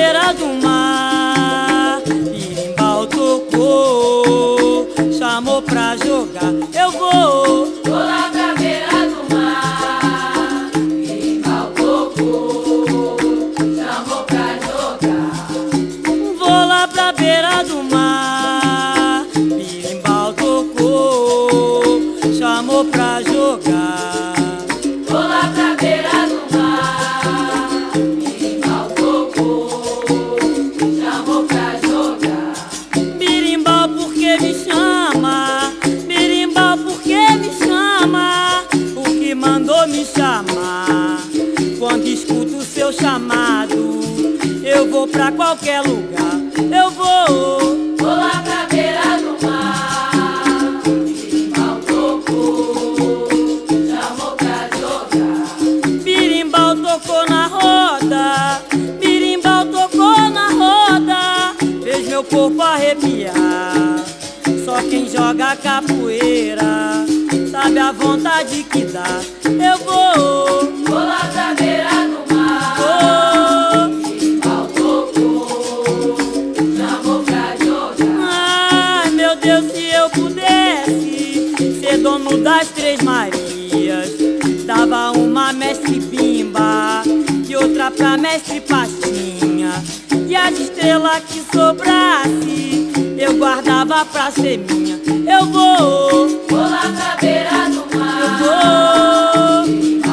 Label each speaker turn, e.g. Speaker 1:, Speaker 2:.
Speaker 1: beira do mar. Birimbau tocou, chamou pra jogar. Eu vou
Speaker 2: lá pra beira do mar. Birimbau tocou, chamou pra jogar.
Speaker 1: vou lá pra beira do mar. Birimbau tocou, chamou pra jogar.
Speaker 2: Vou lá pra beira do mar. Birimbau tocou, chamou pra jogar.
Speaker 1: Birimbau, por que me chama? Birimbau, por que me chama? O que mandou me chamar? Quando escuto o seu chamado, eu vou pra qualquer lugar. Eu vou
Speaker 2: Lá pra beira do mar. Birimbau tocou, chamou pra jogar.
Speaker 1: Birimbau tocou na roda, birimbau tocou na roda, fez meu corpo arrepiar. Só quem joga capoeira sabe a vontade que dá. Eu vou
Speaker 2: Lá pra beira do mar. Birimbau tocou, chamou pra jogar.
Speaker 1: Ai, meu Deus, se eu pudesse ser dono das Três Marias, dava uma mestre Bimba e outra pra mestre Pastinha, e a de estrela que sobrasse eu guardava pra ser minha. Eu vou
Speaker 2: Lá pra beira do mar.
Speaker 1: eu vou